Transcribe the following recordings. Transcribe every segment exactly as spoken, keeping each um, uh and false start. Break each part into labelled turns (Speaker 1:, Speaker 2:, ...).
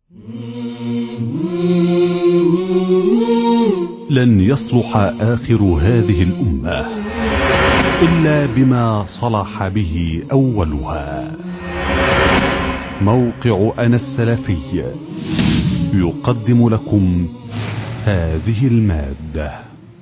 Speaker 1: لن يصلح آخر هذه الأمة إلا بما صلح به أولها. موقع أنا السلفي يقدم لكم هذه المادة.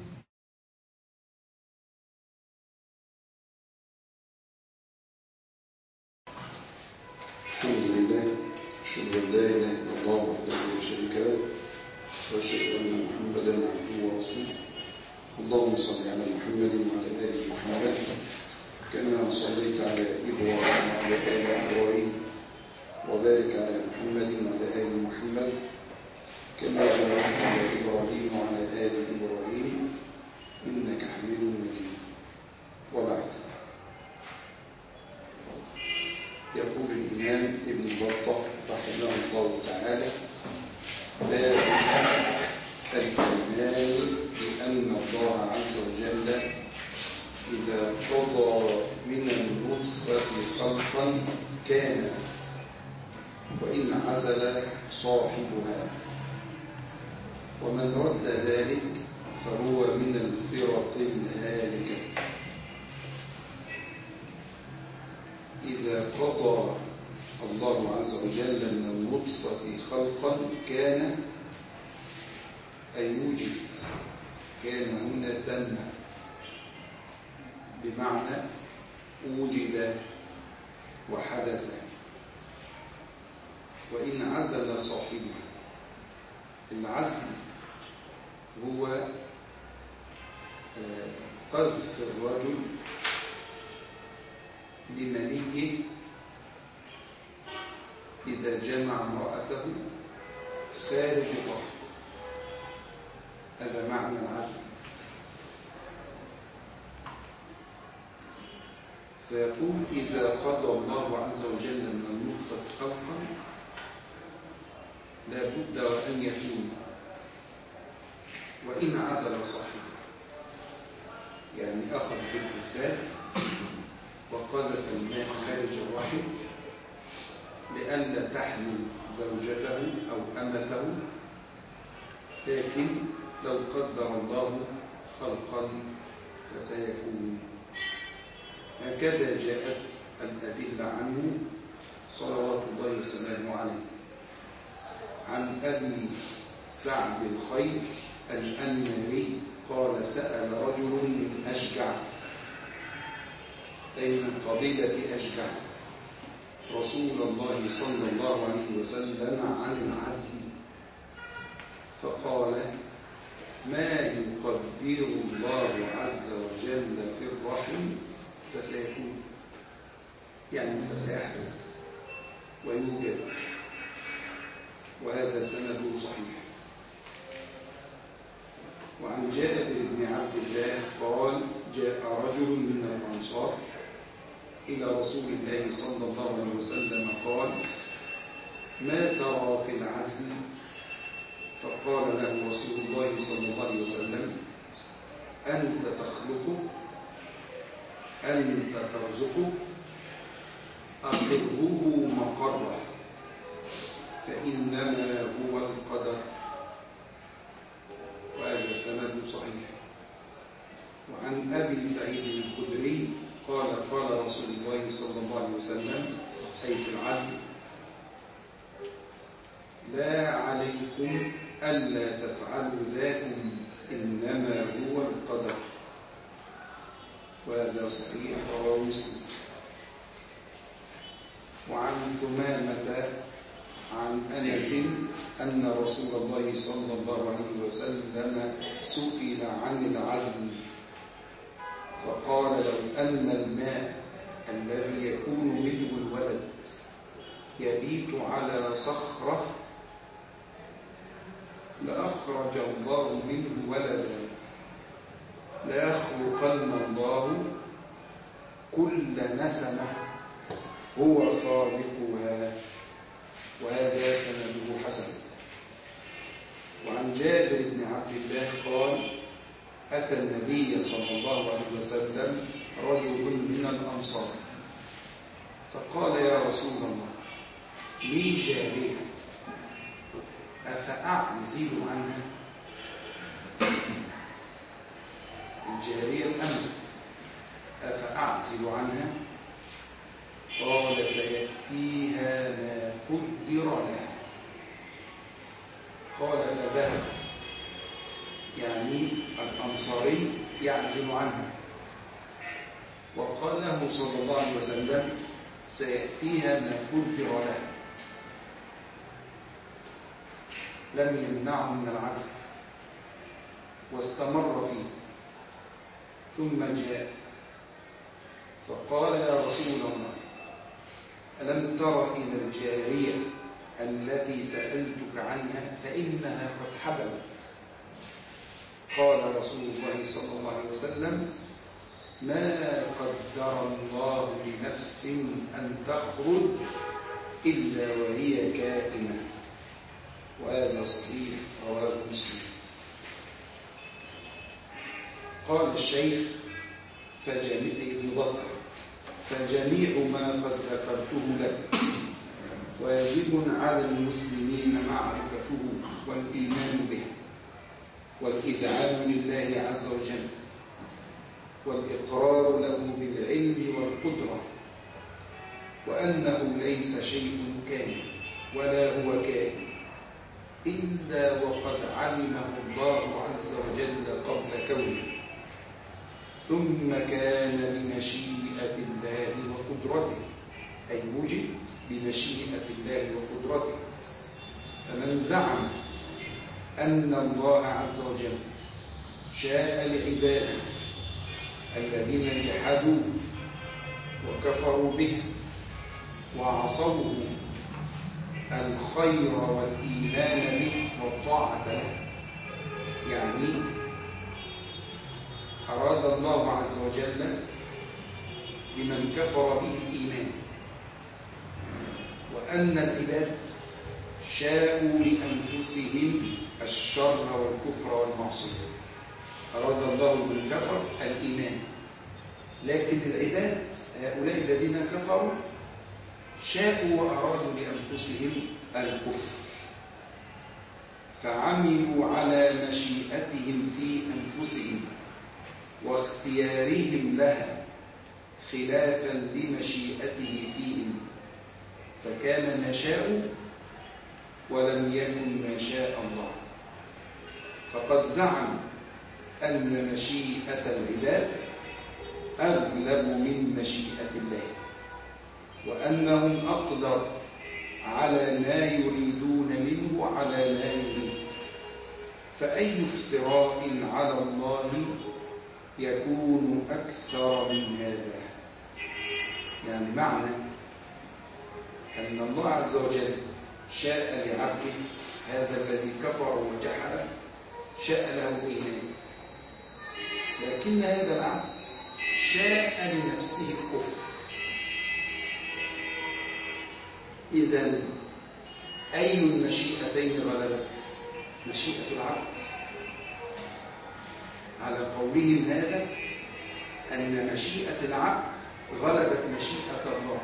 Speaker 2: الحمد لله، أشهد أن لا إله إلا الله وحده لا شريك له، وأشهد أن محمدا عبده ورسوله. اللهم صل على محمد وعلى آل محمد كما صليت على إبراهيم وعلى آل إبراهيم، وبارك على محمد وعلى آل محمد كما باركت على إبراهيم وعلى آل إبراهيم إنك حميد مجيد. وبعد، يقول الإمام ابن بطة رحمه الله تعالى: باب الإيمان بأن الله عز وجل إذا قضى من النطفة خلقا كان، وإن عزل صاحبها، ومن رد ذلك فهو من الفرق الهالكة. إذا قضى الله عز وجل من النطفة خلقا كان، أي وجد، كان هنا تم بمعنى وجد وحدث. وإن عزل صاحبه، العزل هو قذف الرجل لمنيه إذا جمع امرأته خارج الرحم، هذا معنى العزل. فيقول: إذا قضى الله عز وجل من النطفة خلقا لا بد وأن يكون، وإن عزل صاحبه، يعني أخذ بالأسباب وقذف الماء خارج الرحم لئلا تحمل زوجته أو أمته، لكن لو قدر الله خلقا فسيكون. هكذا جاءت الأدلة عنه صلوات الله وسلامه عليه. عن أبي سعد الخير الأنماري قال: سأل رجل من أشجع، أي من قبيلة أشجع، رسول الله صلى الله عليه وسلم عن العزل، فقال: ما يقدر الله عز وجل في الرحم فسيكون، يعني فسيحدث ويوجد. وهذا سنده صحيح. وعن جابر بن عبد الله قال: جاء رجل من الأنصار إلى رسول الله صلى الله عليه وسلم قال: ما ترى في العزل؟ فقال له رسول الله صلى الله عليه وسلم: أنت تخلقه، أنت ترزقه، أقره مقره، فإنما هو القدر. وهذا سند صحيح. وعن أبي سعيد الخدري قال: قال رسول الله صلى الله عليه وسلم، أي في العزل: لا عليكم ألا تفعلوا ذاكم، إنما هو القدر. وهذا صحيح، رواه مسلم. وعن ثمامة عن أنس أن رسول الله صلى الله عليه وسلم سئل عن العزل فقال: لو أن الماء الذي يكون منه الولد يبيت على صخرة لأخرج الله منه ولدا، ليخلقن الله كل نسمة هو خالقها. وهذا سنده حسن. وعن جابر بن عبد الله قال: أتى النبي صلى الله عليه وسلم رجل من الأنصار فقال: يا رسول الله، لي جارية أعزل عنها الجارية الأمر أفأعزل عنها؟ قال سيأتيها ما قدر لها. قال فذهب، يعني الأنصاري يعزل عنها، وقال له صلى الله عليه وسلم سيأتيها ما قدر لها، لم يمنعه من العزل واستمر فيه. ثم جاء فقال يا رسول الله ألم تر إلى الجارية التي سألتك عنها فإنها قد حبلت؟ قال رسول الله صلى الله عليه وسلم ما قدر الله لنفس أن تخرج إلا وهي كائنة. وهذا صحيح رواه مسلم. قال الشيخ فجميع ابن بكر فجميع ما قد ذكرته لك واجب على المسلمين معرفته والإيمان به والإذعان لله عز وجل والإقرار له بالعلم والقدرة، وأنه ليس شيء كائن ولا هو كائن إلا وقد علمه الله عز وجل قبل كونه، ثم كان بمشيئة الله وقدرته، أي وجد بمشيئة الله وقدرته. فمن زعم أن الله عز وجل شاء لعباده الذين جحدوا وكفروا به وعصوه الخير والإيمان به والطاعة له، يعني أراد الله عز وجل بمن كفر به الإيمان، وأن العباد شاءوا لأنفسهم الشر والكفر والمعصية. أراد الله من كفر الإيمان، لكن العباد هؤلاء الذين كفروا شاءوا وأرادوا لأنفسهم الكفر، فعملوا على مشيئتهم في أنفسهم واختيارهم لها خلافا لمشيئته فيهم، فكان ما شاءوا ولم يكن ما شاء الله. فقد زعم أن مشيئة العباد أغلب من مشيئة الله، وأنهم أقدر على ما يريدون منه على ما يريد، فأي افتراء على الله يكون أكثر من هذا؟ يعني معنى أن الله عز وجل شاء لعبده هذا الذي كفر وجحد شاء له إيمان، لكن هذا العبد شاء لنفسه الكفر. إذن أي المشيئتين غلبت؟ مشيئة العبد. على قولهم هذا أن مشيئة العبد غلبت مشيئة الله،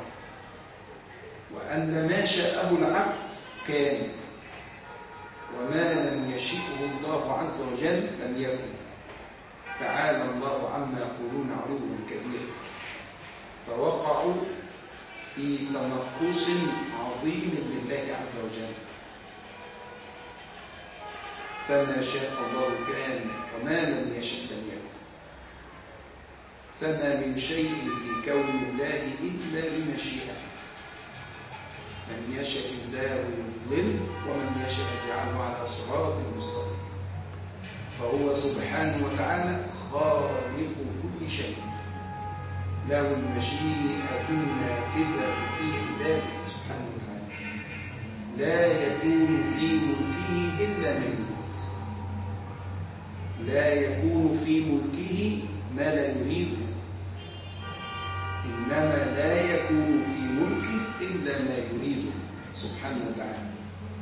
Speaker 2: وأن ما شاءه العبد كان، وما لم يشئه الله عز وجل لم يكن. تعالى الله عما يقولون علوا كبيرا، فوقعوا في تنقص عظيم لله عز وجل. فما شاء الله كان، وما لم يشأ لم يكن. فما من شيء في كون الله إلا بمشيئته، من يشاء الله يضلل ومن يشاء يجعله على صراط مستقيم. فهو سبحانه وتعالى خالق كل شيء، له المشيئة النافذة في عباده سبحانه وتعالى، لا يكون في ملكه إلا ما يريد، لا يكون في ملكه ما لا يريد، إنما لا يكون في ملكه إلا ما يريد سبحانه وتعالى.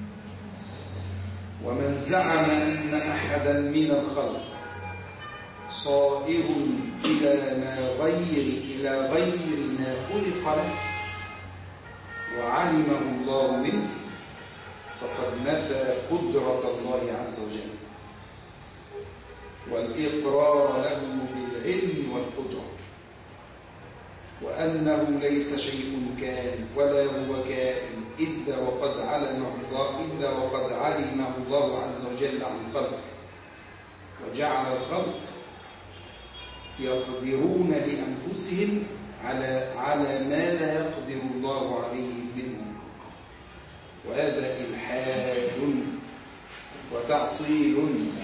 Speaker 2: ومن زعم أن أحدا من الخلق صائر إلى ما غير إلى غير ما خلق له وعلمه الله منه، فقد نفى قدرة الله عز وجل والإقرار له بالعلم والقدرة، وأنه ليس شيء كان ولا هو كائن إلا وقد علمه الله إلا وقد علمه الله عز وجل عن خلقه، وجعل الخلق يقدرون لأنفسهم على على ما لا يقدر الله عليه منهم، وهذا إلحاد وتعطيل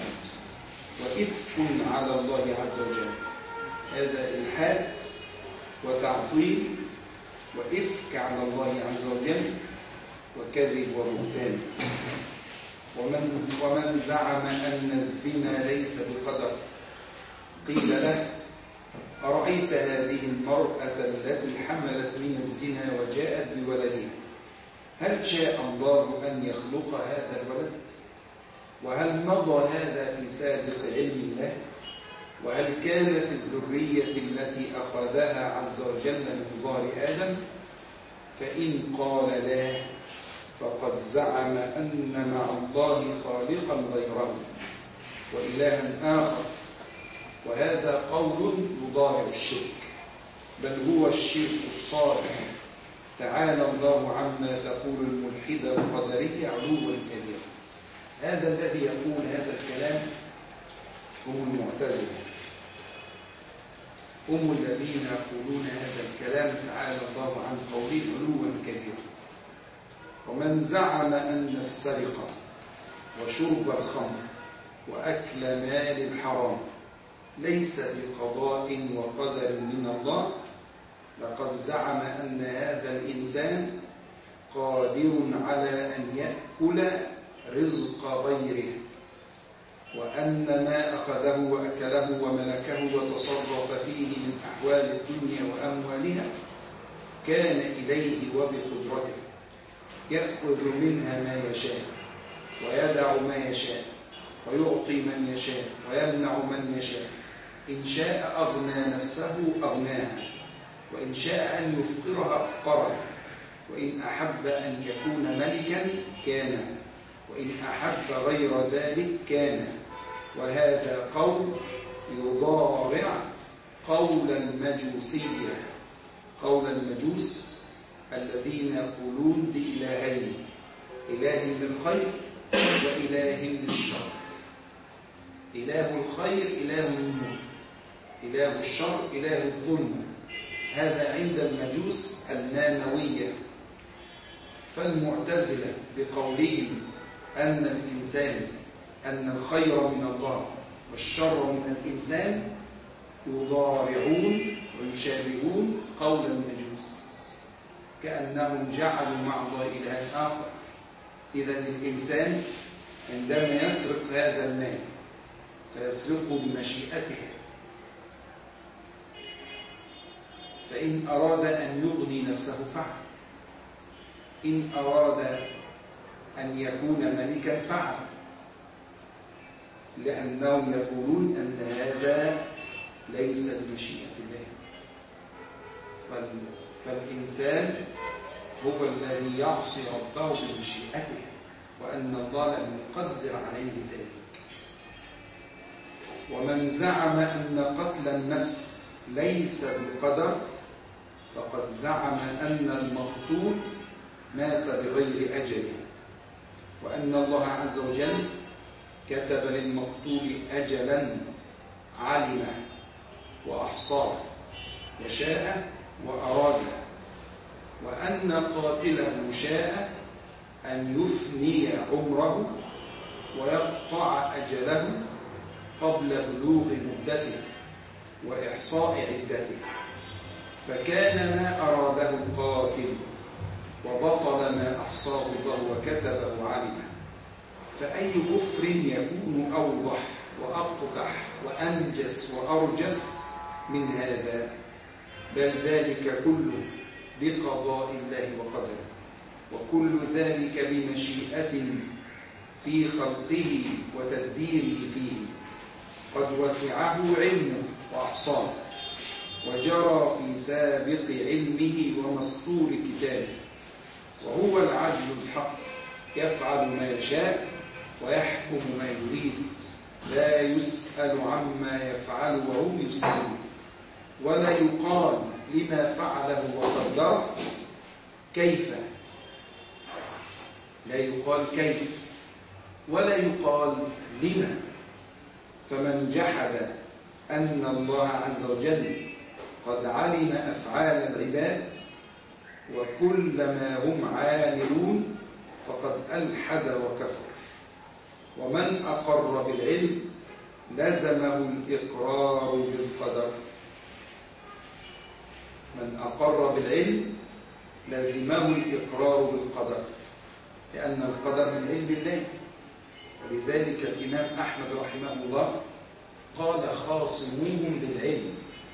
Speaker 2: وإفك على الله عز وجل. هذا إلحاد وتعطيل وإفك على الله عز وجل وكذب وبهتان. ومن ومن زعم أن الزنا ليس بقدر قيل له: أرأيت هذه المرأة التي حملت من الزنا وجاءت بولدها، هل شاء الله أن يخلق هذا الولد؟ وهل مضى هذا في سابق علم الله؟ وهل كان في الذرية التي أخذها عز وجل من ظهر آدم؟ فإن قال لا فقد زعم أن مع الله خالقا غيره وإلها آخر، وهذا قول يضارع الشرك، بل هو الشرك الصالح. تعالى الله عما تقول الملحدة القدرية علوا كبيرا. هذا الذي يقول هذا الكلام هم المعتزلة، هم الذين يقولون هذا الكلام تعالى الله عن قوله علوا كبيرا. ومن زعم أن السرقة وشرب الخمر وأكل مال الحرام ليس بقضاء وقدر من الله، لقد زعم أن هذا الإنسان قادر على أن يأكل رزق غيره، وأن ما أخذه وأكله وملكه وتصرف فيه من أحوال الدنيا وأموالها كان إليه وبقدرته، يأخذ منها ما يشاء ويدع ما يشاء ويعطي من يشاء ويمنع من يشاء. إن شاء أغنى نفسه أغناها، وإن شاء أن يفقرها أفقرها، وإن أحب أن يكون ملكا كان، وإن أحب غير ذلك كان. وهذا قول يضارع قول المجوسية، قول المجوس الذين يقولون بإلهين، إله للخير وإله للشر. إله الخير إله النور، إله الشر إله الظلم. هذا عند المجوس المانوية. فالمعتزلة بقولهم أن الإنسان أن الخير من الله والشر من الإنسان يضارعون ويشابهون قول المجوس، كأنهم جعلوا مع الله إلها آخر. إذن الإنسان عندما يسرق هذا المال فيسرقه بمشيئته، فإن أراد أن يغني نفسه فعل، إن أراد أن يكون ملكا فعل، لأنهم يقولون أن هذا ليس بمشيئة الله. فالإنسان هو الذي يعصي ربه بمشيئته، وأن الله لم يقدر عليه ذلك. ومن زعم أن قتل النفس ليس بقدر فقد زعم أن المقتول مات بغير أجله، وأن الله عز وجل كتب للمقتول أجلا علمه وأحصاه وشاء وأراده، وأن قاتله شاء أن يفني عمره ويقطع أجله قبل بلوغ مدته وإحصاء عدته، فكان ما أراده القاتل وبطل ما أحصاه الله وكتبه وعلمه. فأي كفر يكون أوضح وأقبح وأنجس وأرجس من هذا؟ بل ذلك كله بقضاء الله وقدره، وكل ذلك بمشيئة في خلقه وتدبيره فيه، قد وسعه علمه وأحصاه وجرى في سابق علمه ومسطور كتابه، وهو العدل الحق
Speaker 3: يفعل ما يشاء ويحكم ما يريد، لا يسأل عما يفعل وهم يسألون. ولا يقال لما فعله وقدره كيف، لا يقال كيف ولا يقال لما. فمن جحد أن الله عز وجل قد علم أفعال العباد وكل ما هم عاملون فقد ألحد وكفر. ومن أقر بالعلم لزمه الإقرار بالقدر. من أقر بالعلم لزمه الإقرار بالقدر، لأن القدر من علم الله. ولذلك الإمام أحمد رحمه الله قال خاصموهم بالعلم،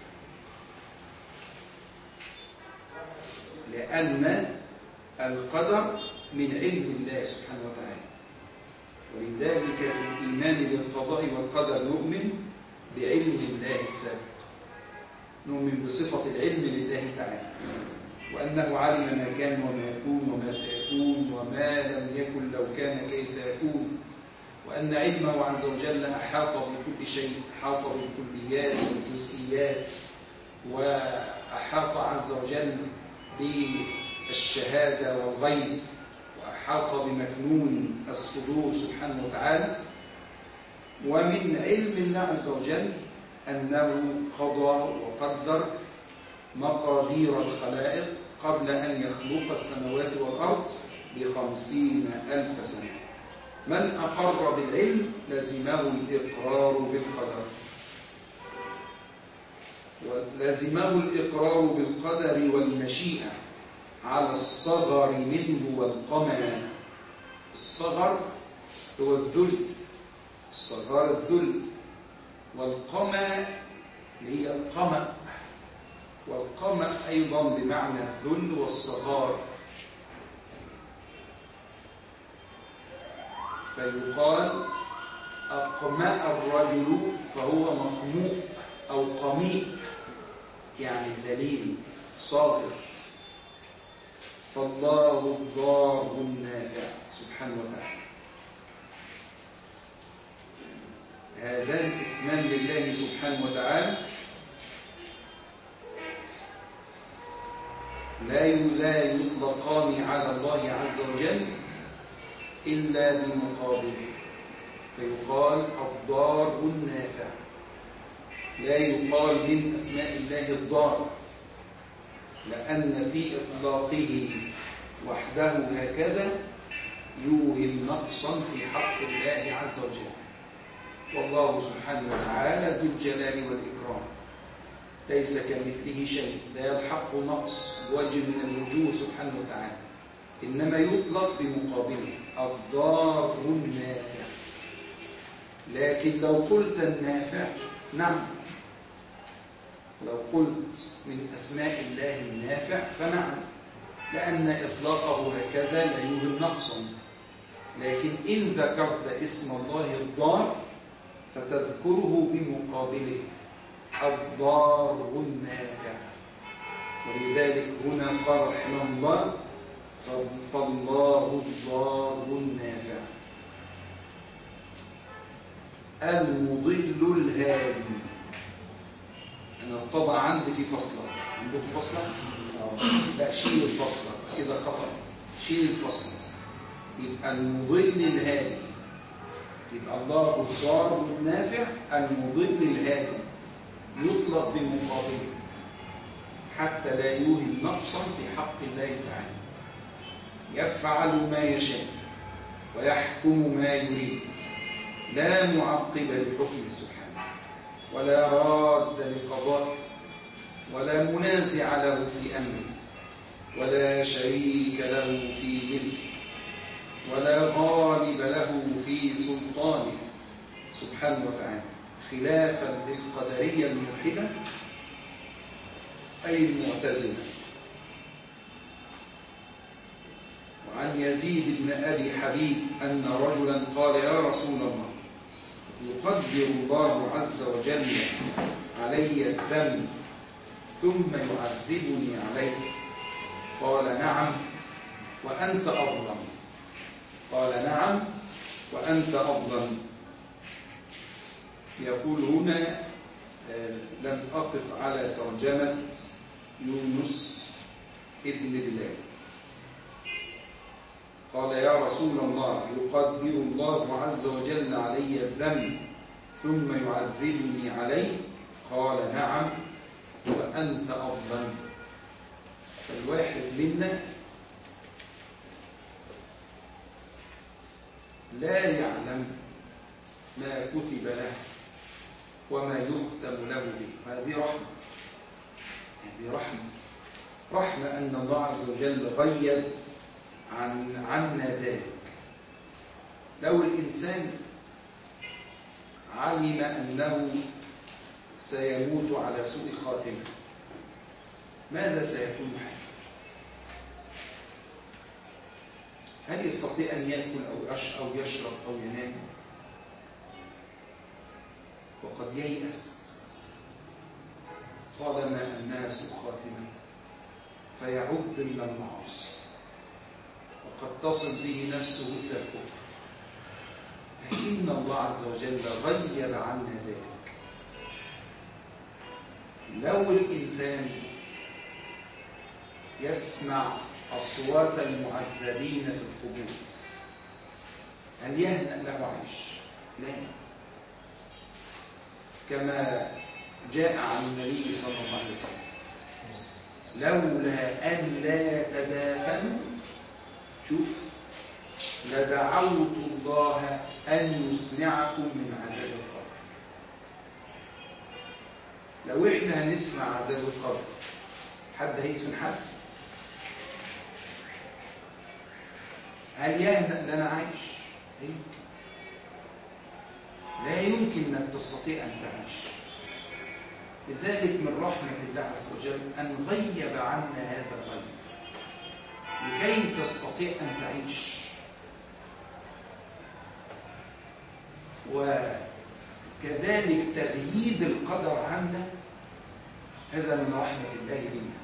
Speaker 3: لأن القدر من علم الله سبحانه وتعالى. ولذلك في الإيمان بالقضاء والقدر نؤمن بعلم الله السابق، نؤمن بصفة العلم لله تعالى، وأنه علم ما كان وما يكون وما سيكون وما لم يكن لو كان كيف يكون، وأن علمه عز وجل أحاط بكل شيء، أحاط بالكليات والجزئيات، وأحاط عز وجل بالشهادة والغيب، وأحاط بمكنون الصدور سبحانه وتعالى. ومن علم الله عز وجل أنه قضى وقدر مقادير الخلائق قبل أن يخلق السماوات والأرض بخمسين ألف سنة. من أقر بالعلم لزمه الإقرار بالقدر، ولزمه الإقرار بالقدر والمشيئة على الصغر منه والقمع. الصغر هو الذل، الصغار الذل، والقمع هي القمع، والقمع أيضا بمعنى الذل والصغار. فيقال أقمع الرجل فهو مقموء أو قميء، يعني ذليل صاغر. فالله الضار النافع سبحانه وتعالى. هذان اسمان لله سبحانه وتعالى لا يطلقان على الله عز وجل إلا بمقابله، فيقال الضار النافع. لا يقال من أسماء الله الضار، لأن في إطلاقه وحده هكذا يوهم نقصا في حق الله عز وجل. والله سبحانه وتعالى ذو الجلال والإكرام، ليس كمثله شيء، لا يلحق نقص بوجه من الوجوه سبحانه وتعالى، إنما يطلق بمقابله الضار النافع. لكن لو قلت النافع، نعم، لو قلت من أسماء الله النافع فنعم، لأن إطلاقه هكذا لا يوهم نقصا. لكن إن ذكرت اسم الله الضار فتذكره بمقابله الضار النافع. ولذلك هنا قال رحمه الله فالله الضار النافع المضل الهادي. أنا طبعا عندي في فصلة، عندكم فصلة؟ لا، شيل الفصلة كده خطأ، شيل الفصلة. يبقى المضل الهادي، يبقى الله الضار النافع المضل الهادي، يطلق بمقابله حتى لا يوهم نقصا في حق الله تعالى. يفعل ما يشاء ويحكم ما يريد، لا معقب لحكمه سبحانه، ولا راد لقضائه، ولا منازع له في أمره، ولا شريك له في ملكه، ولا غالب له في سلطانه سبحانه وتعالى، خلافا للقدرية الملحدة أي المعتزلة. وعن يزيد بن أبي حبيب أن رجلا قال يا رسول الله يقدر الله عز وجل علي الذنب ثم يعذبني عليه؟ قال نعم وأنت أظلم. قال نعم وأنت أفضل. يقول هنا لم أقف على ترجمة يونس ابن بلال. قال يا رسول الله يقدر الله عز وجل علي الذنب ثم يعذبني عليه؟ قال نعم وأنت أفضل. فالواحد منا لا يعلم ما كتب له وما يختم له به. هذه رحمة، هذه رحمة رحمة أن الله عز وجل غيب عن عنا ذلك. لو الإنسان علم أنه سيموت على سوء خاتمة ماذا سيكون حاله؟ هل يستطيع أن يأكل أو أو يشرب أو ينام؟ وقد ييأس طالما الناس خاتمة فيعد من المعاصي وقد تصل به نفسه إلى الكفر. لكن الله عز وجل غيب عنا ذلك. لو الإنسان يسمع أصوات المعذبين في القبور هل يهنأ له عيش؟ لا. كما جاء عن النبي صلى الله عليه وسلم لولا أن لا يتدافنوا شوف لدعوت الله أن يسمعكم من عذاب القبر. لو إحنا هنسمع عذاب القبر حد هيدفن حد؟ هل يهنأ لنا عيش؟ يمكن. لا يمكن أن تستطيع أن تعيش. لذلك من رحمة الله عز وجل أن غيب عنا هذا الغيب لكي تستطيع أن تعيش. وكذلك تغييب القدر عنا هذا من رحمة الله بنا.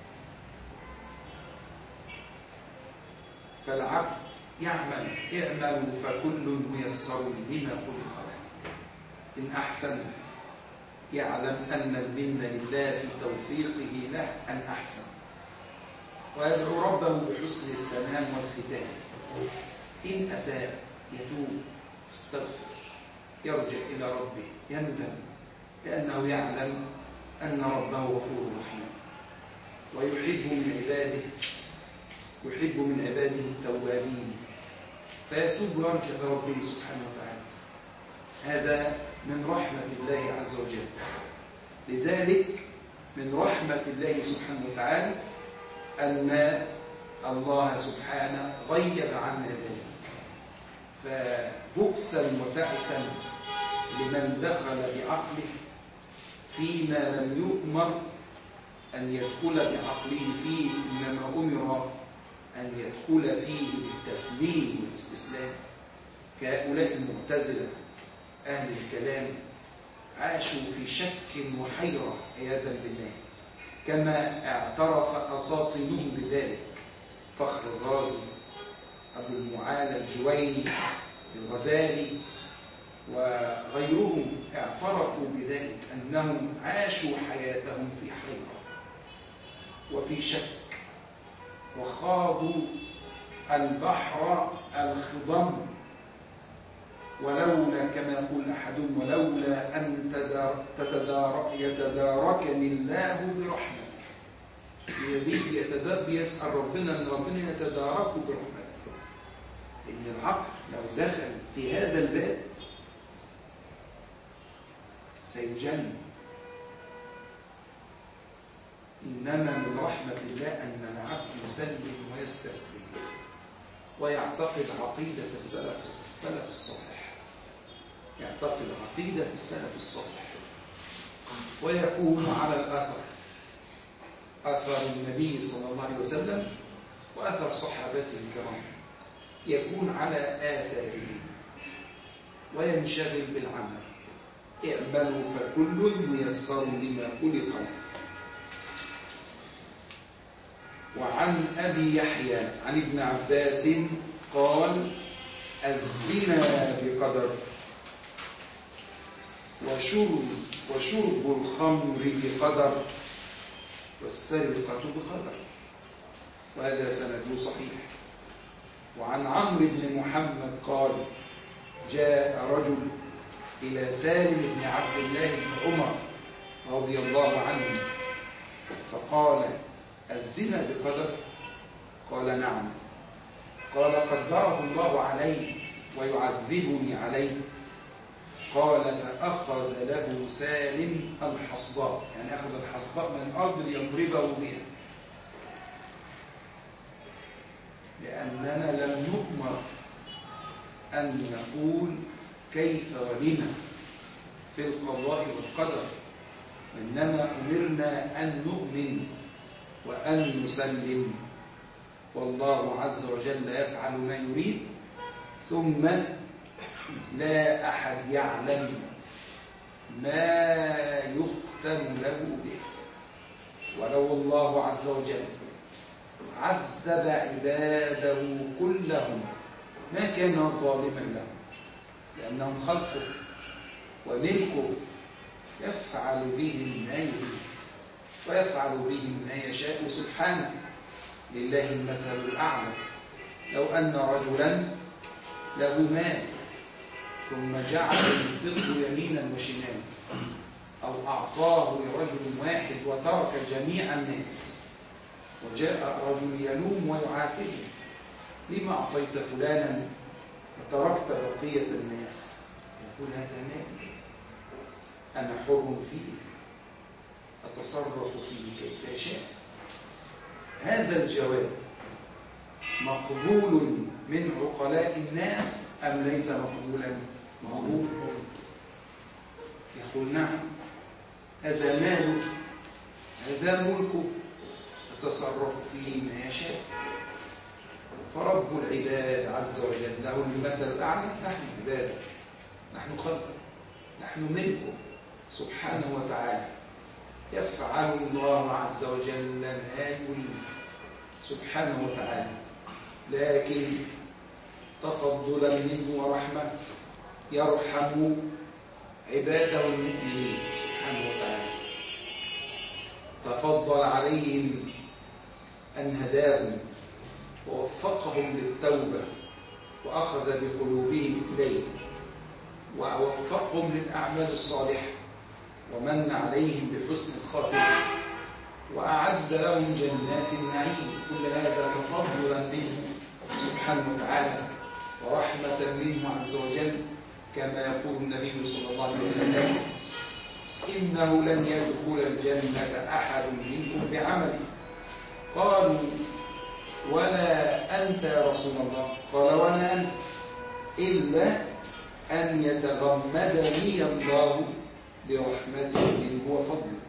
Speaker 3: فالعبد يعمل اعملوا فكل ميسر لما خلق له. إن أحسن يعلم أن المنة لله في توفيقه له أن أحسن ويدعو ربه بحسن التمام والختام. إن أساء يتوب يستغفر يرجع إلى ربه يندم لأنه يعلم أن ربه غفور رحيم ويحب من عباده يحب من عباده التوابين فيتوب ويرجع إلى ربه سبحانه وتعالى. هذا من رحمة الله عز وجل. لذلك من رحمة الله سبحانه وتعالى أن الله سبحانه غيب عنا ذلك. فبؤسا وتعسا لمن دخل بعقله فيما لم يؤمر أن يدخل بعقله فيه، إنما أمر أن يدخل فيه بالتسليم والاستسلام. كهؤلاء المعتزلة أهل الكلام عاشوا في شك وحيرة عياذا بالله، كما اعترف أساطينهم بذلك. فخر الرازي، أبو المعالى الجويني، الغزالي وغيرهم اعترفوا بذلك أنهم عاشوا حياتهم في حيرة وفي شك وخاضوا البحر الخضم، ولولا كما يقول أحدهم ولولا أن تتدار يتداركني الله برحمته. يريد يتدب يسأل ربنا أن ربنا يتداركه برحمته، إن العقل لو دخل في هذا الباب سيجن. إنما من رحمة الله أن العبد يسلم ويستسلم ويعتقد عقيدة السلف السلف الصالح، يعتقد عقيدة السلف الصالح ويكون على الأثر، أثر النبي صلى الله عليه وسلم وأثر صحابته الكرام، يكون على آثارهم وينشغل بالعمل. اعملوا فكل ميسر لما خلق له. وعن أبي يحيى عن ابن عباس قال الزنا بقدر، وشرب, وشرب الخمر بقدر، والسرقة بقدر. وهذا سنده صحيح. وعن عمرو بن محمد قال: جاء رجل إلى سالم بن عبد الله بن عمر رضي الله عنه فقال: الزنا بقدر؟ قال: نعم. قال: قدره الله علي ويعذبني عليه. قال: فأخذ له سالم الحصباء، يعني أخذ الحصباء من الأرض ليضربه بها، لأننا لم نؤمر أن نقول كيف ولما في القضاء والقدر، إنما أمرنا أن نؤمن وأن نسلم، والله عز وجل يفعل ما يريد، ثم لا أحد يعلم ما يختم له به. ولو الله عز وجل عذب عباده كلهم ما كان ظالما لهم، لأنهم خلقه وملكه، يفعل بهم ما يريد ويفعل بهم ما يشاء سبحانه، لله المثل الأعلى. لو أن رجلا له مال ثم جعل ينفقه يمينا وشمالا، أو أعطاه لرجل واحد وترك جميع الناس، وجاء رجل يلوم ويعاتبه: لما أعطيت فلانا وتركت بقية الناس؟ يقول: هذا مالي، أنا حر فيه، أتصرف فيه كيف يشاء. هذا الجواب مقبول من عقلاء الناس أم ليس مقبولا؟ مقبول. يقول: نعم، هذا مالك، هذا ملكه، يتصرف فيه ما يشاء. فرب العباد عز وجل له المثل الأعلى. نحن عباده، نحن خلقه، نحن ملكه سبحانه وتعالى. يفعل الله عز وجل ما يريد سبحانه وتعالى، لكن تفضلا منه ورحمة يرحم عباده المؤمنين سبحانه وتعالى. تفضل عليهم أن هداهم ووفقهم للتوبة وأخذ بقلوبهم إليه ووفقهم للأعمال الصالحة ومن عليهم بحسن الخاتمة وأعد لهم جنات النعيم. كل هذا تفضلا منه سبحانه وتعالى ورحمة منه عز وجل، كما يقول النبي صلى الله عليه وسلم: إنه لن يدخل الجنة أحد منكم بعمله. قالوا: ولا أنت يا رسول الله؟ قال: ولا أنت، إلا أن يتغمدني الله برحمته منه وفضله.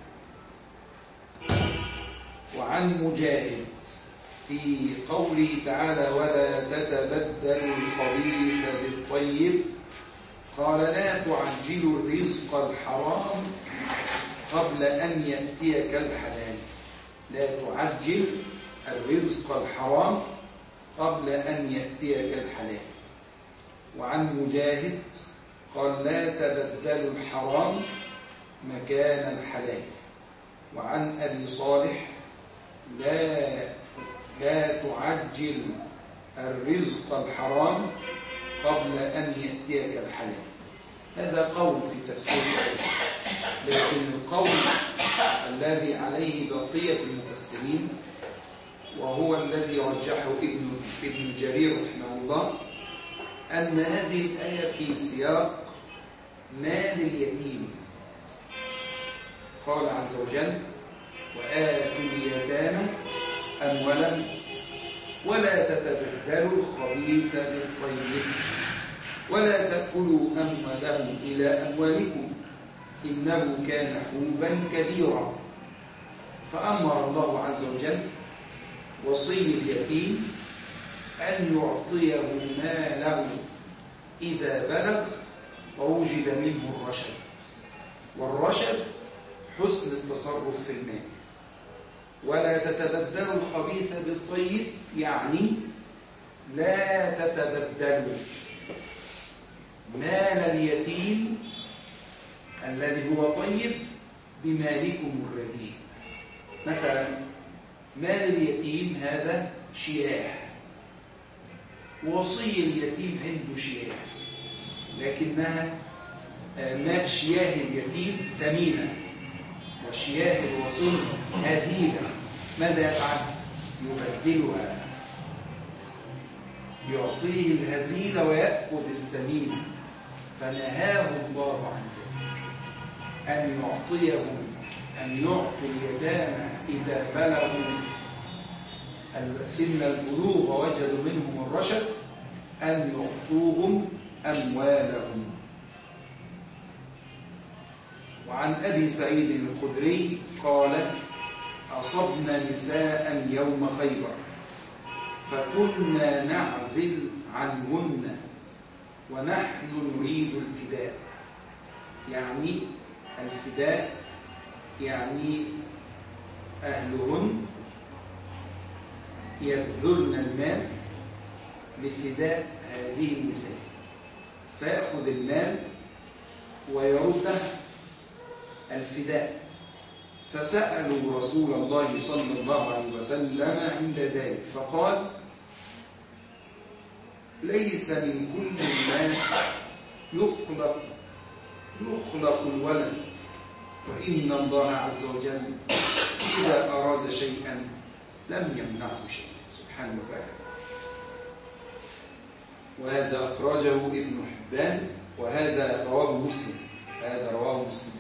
Speaker 3: وعن مجاهد في قوله تعالى: ولا تتبدلوا الخبيث بالطيب، قال: لا تعجلوا الرزق الحرام قبل أن يأتيك الحلال. لا تعجل الرزق الحرام قبل أن يأتيك الحلال. وعن مجاهد قال: لا تبدلوا الحرام مكان الحلال. وعن أبي صالح: لا لا تعجل الرزق الحرام قبل أن يأتيك الحلال. هذا قول في تفسير الآية، لكن القول الذي عليه بقية المفسرين وهو الذي رجحه ابن ابن جرير رحمه الله، أن هذه الآية في سياق مال اليتيم. قال عز وجل: وآتوا اليتامى أموالهم ولا تتبدلوا الخبيث بالطيب ولا تأكلوا أموالهم إلى أموالكم إنه كان حوبا كبيرا. فأمر الله عز وجل وصي اليتيم أن يعطيه ماله إذا بلغ ووجد منه الرشد. والرشد حسن التصرف في المال. ولا تتبدلوا الخبيث بالطيب، يعني لا تتبدلوا مال اليتيم الذي هو طيب بمالكم الرديء. مثلا مال اليتيم هذا شياه، وصي اليتيم عنده شياه، لكنها مال شياه اليتيم سمينة وشياه الوصي هزيلة. ماذا يفعل؟ يبدلها، يعطيه الهزيلة ويأخذ السمينة. فنهاه الله عن ذلك، أن يعطيهم أن يعطوا اليتامى إذا بلغوا سن البلوغ ووجدوا منهم الرشد أن يعطوهم أموالهم. وعن أبي سعيد الخدري قال: أصبنا نساء يوم خيبر فكنا نعزل عنهن ونحن نريد الفداء. يعني الفداء يعني أهلهن يبذلن المال لفداء هذه النساء، فيأخذ المال ويرده الفداء. فسألوا رسول الله صلى الله عليه وسلم عند ذلك فقال: ليس من كل ما يخلق يخلق الولد، وإن الله عز وجل إذا أراد شيئا لم يمنعه شيء سبحانه وتعالى. وهذا أخرجه ابن حبان، وهذا رواه مسلم هذا رواه مسلم.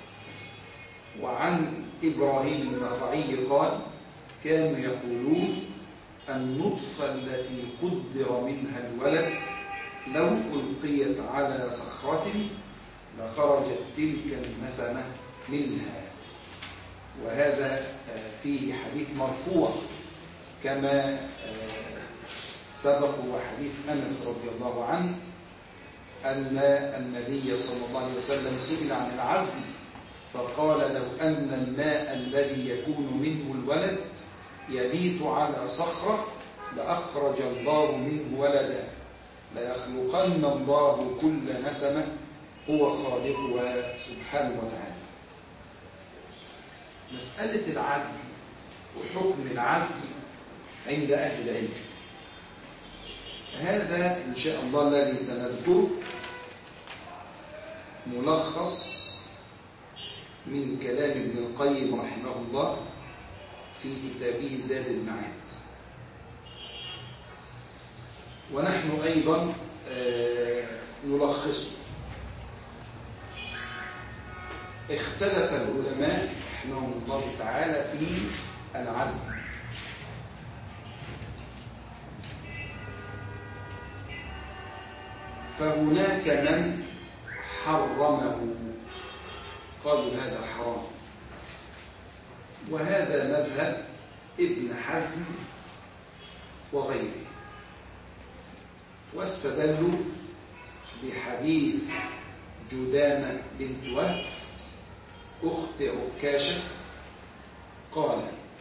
Speaker 3: وعن إبراهيم النخعي قال: كانوا يقولون النطفة التي قدر منها الولد لو ألقيت على صخرة لخرجت تلك النسمة منها. وهذا فيه حديث مرفوع كما سبق، وحديث أنس رضي الله عنه أن النبي صلى الله عليه وسلم سئل عن العزل فقال: لو أن الماء الذي يكون منه الولد يبيت على صخرة لأخرج الله منه ولدا، ليخلقن الله كل نسمة هو خالقها سبحانه وتعالى. مسألة العزل وحكم العزل عند أهل العلم، هذا إن شاء الله الذي سنذكره ملخص من كلام ابن القيم رحمه الله في كتابه زاد المعاد. ونحن أيضا نلخصه. اختلف العلماء رحمهم الله تعالى في العزل. فهناك من حرمه، قالوا هذا حرام، وهذا مذهب ابن حزم وغيره. واستدلوا بحديث جدامة بنت وهب أخت عكاشة قال: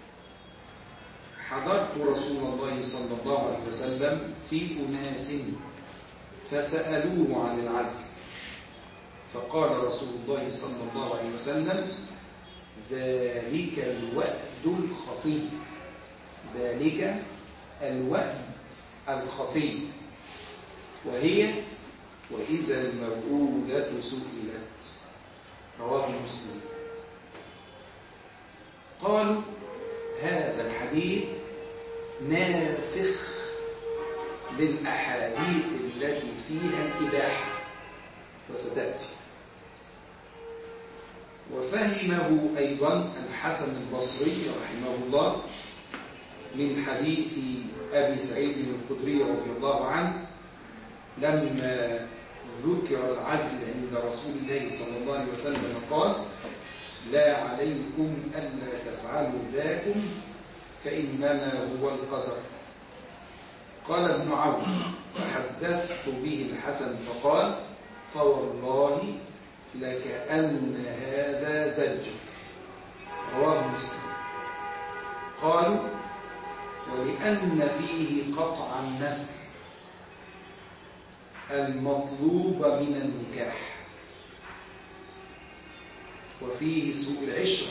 Speaker 3: حضرت رسول الله صلى الله عليه وسلم في أناس فسألوه عن العزل، فقال رسول الله صلى الله عليه وسلم: ذلك الوأد الخفي ذلك الوأد الخفي وهي وإذا الموءودة سئلت. رواه مسلم. قالوا هذا الحديث ناسخ للأحاديث التي فيها الإباحة، وستأتي. وفهمه أيضا الحسن البصري رحمه الله من حديث أبي سعيد الخدري رضي الله عنه لما ذكر العزل عند رسول الله صلى الله عليه وسلم قال: لا عليكم ألا تفعلوا ذاكم فإنما هو القدر. قال ابن عون: فحدثت به الحسن فقال: فوالله لكأن هذا زجر. رواه مسلم. قالوا: ولأن فيه قطع النسل المطلوب من النكاح، وفيه سوء العشرة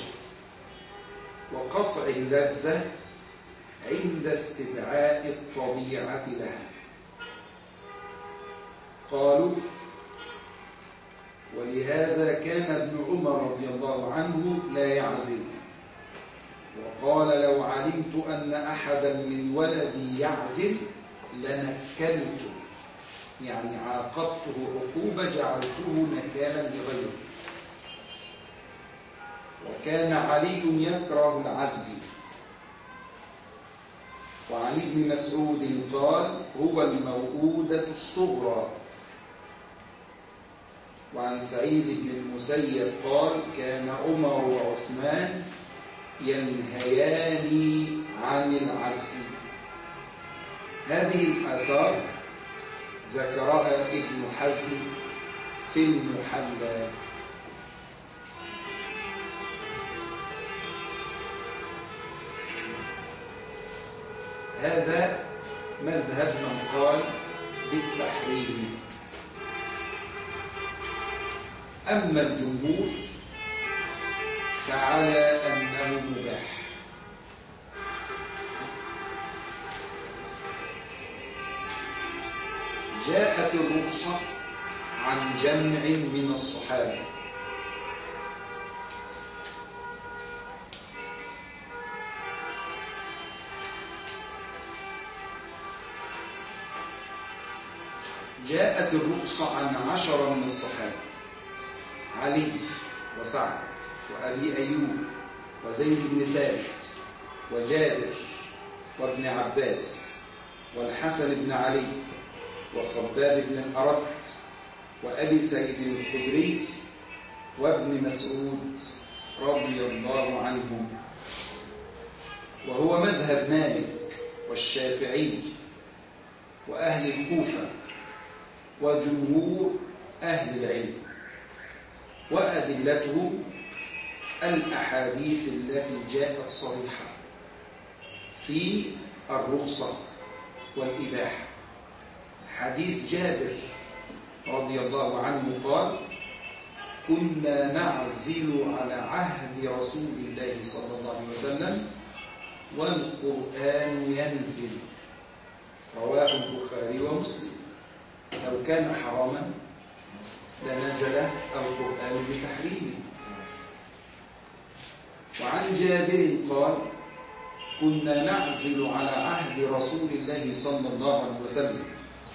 Speaker 3: وقطع اللذة عند استدعاء الطبيعة لها. قالوا: ولهذا كان ابن عمر رضي الله عنه لا يعزل، وقال: لو علمت أن أحدا من ولدي يعزل لنكلته، يعني عاقبته عقوبة جعلته نكالا لغيره. وكان علي يكره العزل. وعن ابن مسعود قال: هو الموؤودة الصغرى. وعن سعيد بن المسيب قال: كان عمر وعثمان ينهيان عن العزل. هذه الآثار ذكرها ابن حزم في المحلى. هذا مذهب من قال بالتحريم. أما الجمهور فعلى أنه مباح. جاءت الرخصة عن جمع من الصحابة، جاءت الرخصة عن عشرة من الصحابة: علي وسعد وأبي أيوب وزيد بن ثابت وجابر وابن عباس والحسن بن علي وخباب بن الأرت وأبي سعيد الخدري وابن مسعود رضي الله عنهم. وهو مذهب مالك والشافعي وأهل الكوفة وجمهور أهل العلم، وأدلته الأحاديث التي جاءت صريحة في الرخصة والإباحة. حديث جابر رضي الله عنه قال: كنا نعزل على عهد رسول الله صلى الله عليه وسلم والقرآن ينزل. رواه البخاري ومسلم. لو كان حراما لنزل القرآن بتحريمه. وعن جابر قال: كنا نعزل على عهد رسول الله صلى الله عليه وسلم،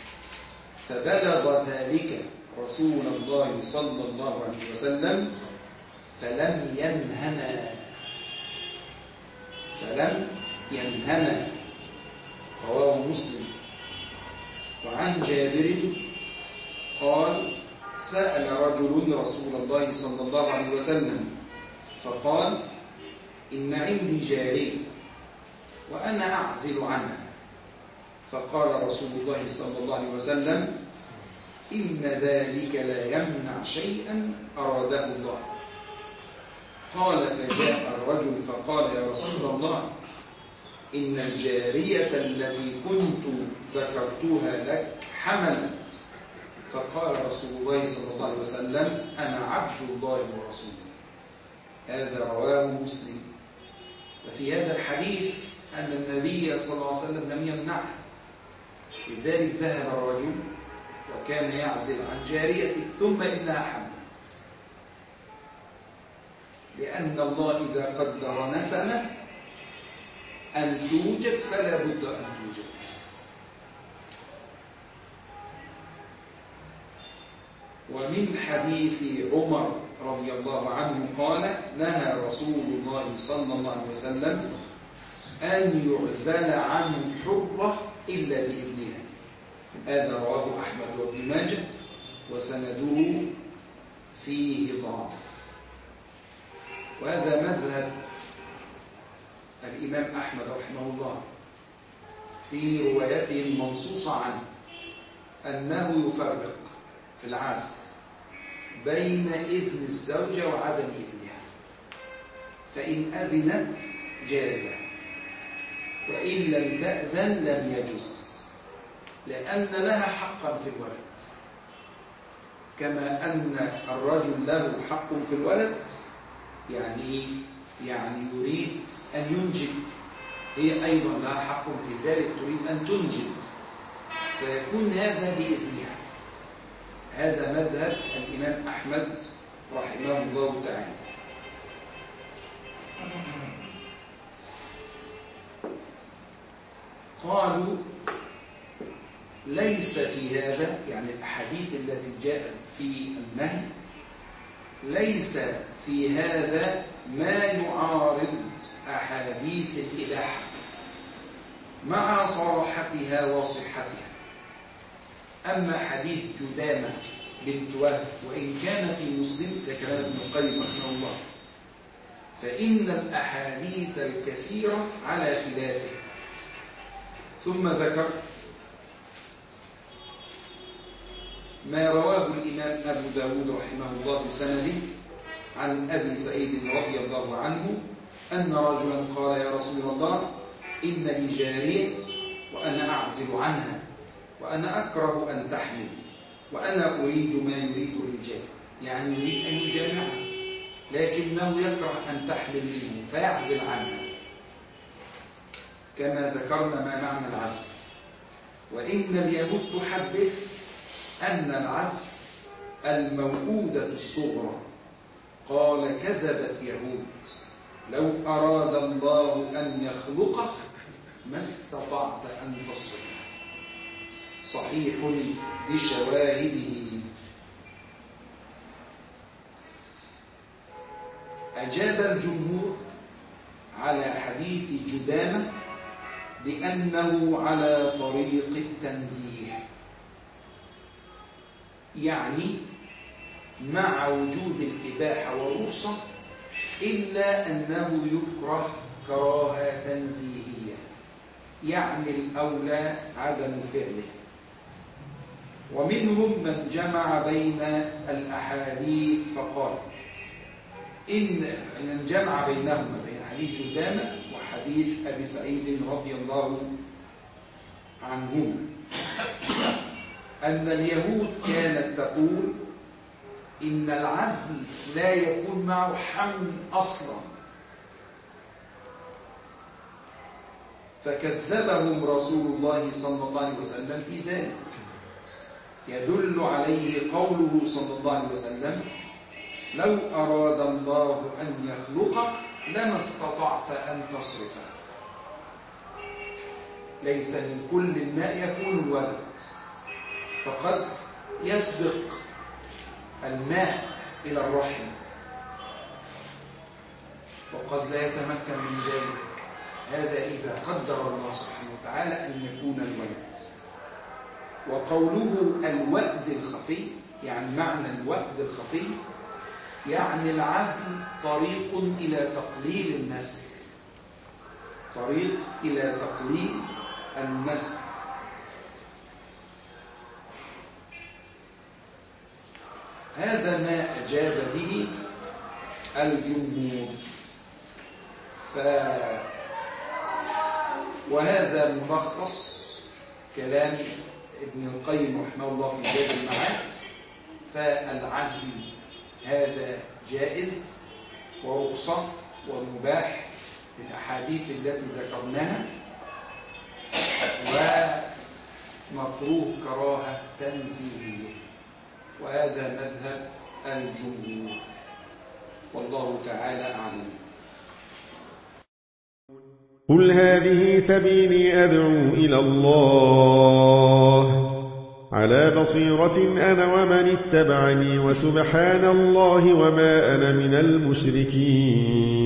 Speaker 3: فبلغ ذلك رسول الله صلى الله عليه وسلم فلم ينهنا فلم ينهنا رواه مسلم. وعن جابر قال: سأل رجل رسول الله صلى الله عليه وسلم فقال: إن عندي جارية وأنا أعزل عنها. فقال رسول الله صلى الله عليه وسلم: إن ذلك لا يمنع شيئا أراده الله. قال: فجاء الرجل فقال: يا رسول الله، إن الجارية التي كنت ذكرتها لك حملت. فقال رسول الله صلى الله عليه وسلم: أنا عبد الله ورسوله. هذا رواه مسلم. وفي هذا الحديث أن النبي صلى الله عليه وسلم لم يمنعه، لذلك ذهب الرجل وكان يعزل عن جاريته ثم إنها حملت، لأن الله إذا قدر نسمة أن توجد فلا بد أن توجد. ومن حديث عمر رضي الله عنه قال: نهى رسول الله صلى الله عليه وسلم أن يعزل عن الحرة إلا بإذنها. هذا رواه أحمد وابن ماجه وسنده فيه ضعف. وهذا مذهب الإمام أحمد رحمه الله في روايته المنصوصة عنه أنه يفرق في العزل بين إذن الزوجة وعدم إذنها، فإن أذنت جاز، وإن لم تأذن لم يجز، لأن لها حقا في الولد، كما أن الرجل له حق في الولد. يعني إيه؟ يعني يريد أن ينجب، هي أيضا لها حق في ذلك، تريد أن تنجب، فيكون هذا بإذنها. هذا مذهب الإمام أحمد رحمه الله تعالى. قالوا ليس في هذا، يعني الأحاديث التي جاءت في النهي، ليس في هذا ما يعارض أحاديث الإباحة مع صراحتها وصحتها. أما حديث جدامة بنت وهب وإن كان في مسلم ككلام ابن القيم رحمه الله، فإن الأحاديث الكثيرة على خلافه. ثم ذكر ما رواه الإمام أبو داود رحمه الله بسنده عن أبي سعيد رضي الله عنه أن رجلا قال: يا رسول الله، إن لي جارية وأنا أعزل عنها وأنا أكره أن تحمل وأنا أريد ما يريد الرجال، يعني يريد أن يجامعها لكنه يكره أن تحمل منه فيعزل عنها، كما ذكرنا ما معنى العزل. وإن اليهود تحدث أن العزل الموؤودة الصغرى. قال: كذبت يهود، لو أراد الله أن يخلقه ما استطعت أن تصرفه. صحيح بشواهده. أجاب الجمهور على حديث جدامة بأنه على طريق التنزيه، يعني مع وجود الإباحة والرخصة، إلا أنه يكره كراهة تنزيهية، يعني الأولى عدم فعله. ومنهم من جمع بين الأحاديث فقال إن من جمع بينهما بين حديث جدامة وحديث أبي سعيد رضي الله عنهما أن اليهود كانت تقول إن العزل لا يكون معه حمل أصلا، فكذبهم رسول الله صلى الله عليه وسلم في ذلك. يدل عليه قوله صلى الله عليه وسلم: لو أراد الله أن يخلقه لما استطعت أن تصرفه. ليس من كل الماء يكون الولد، فقد يسبق الماء إلى الرحم وقد لا يتمكن من ذلك. هذا إذا قدر الله سبحانه وتعالى أن يكون الولد. وقوله الوأد الخفي، يعني معنى الوأد الخفي يعني العزل طريق إلى تقليل النسل، طريق إلى تقليل النسل. هذا ما أجاب به الجمهور. ف... وهذا ملخص كلام ابن القيم رحمه الله في زاد المعاد. فالعزل هذا جائز ورخصة ومباح في الأحاديث التي ذكرناها، ومكروه كراهة تنزيهية، وهذا مذهب الجمهور، والله تعالى أعلم.
Speaker 4: قل هذه سبيلي أدعو إلى الله على بصيرة أنا ومن اتبعني، وسبحان الله وما أنا من المشركين.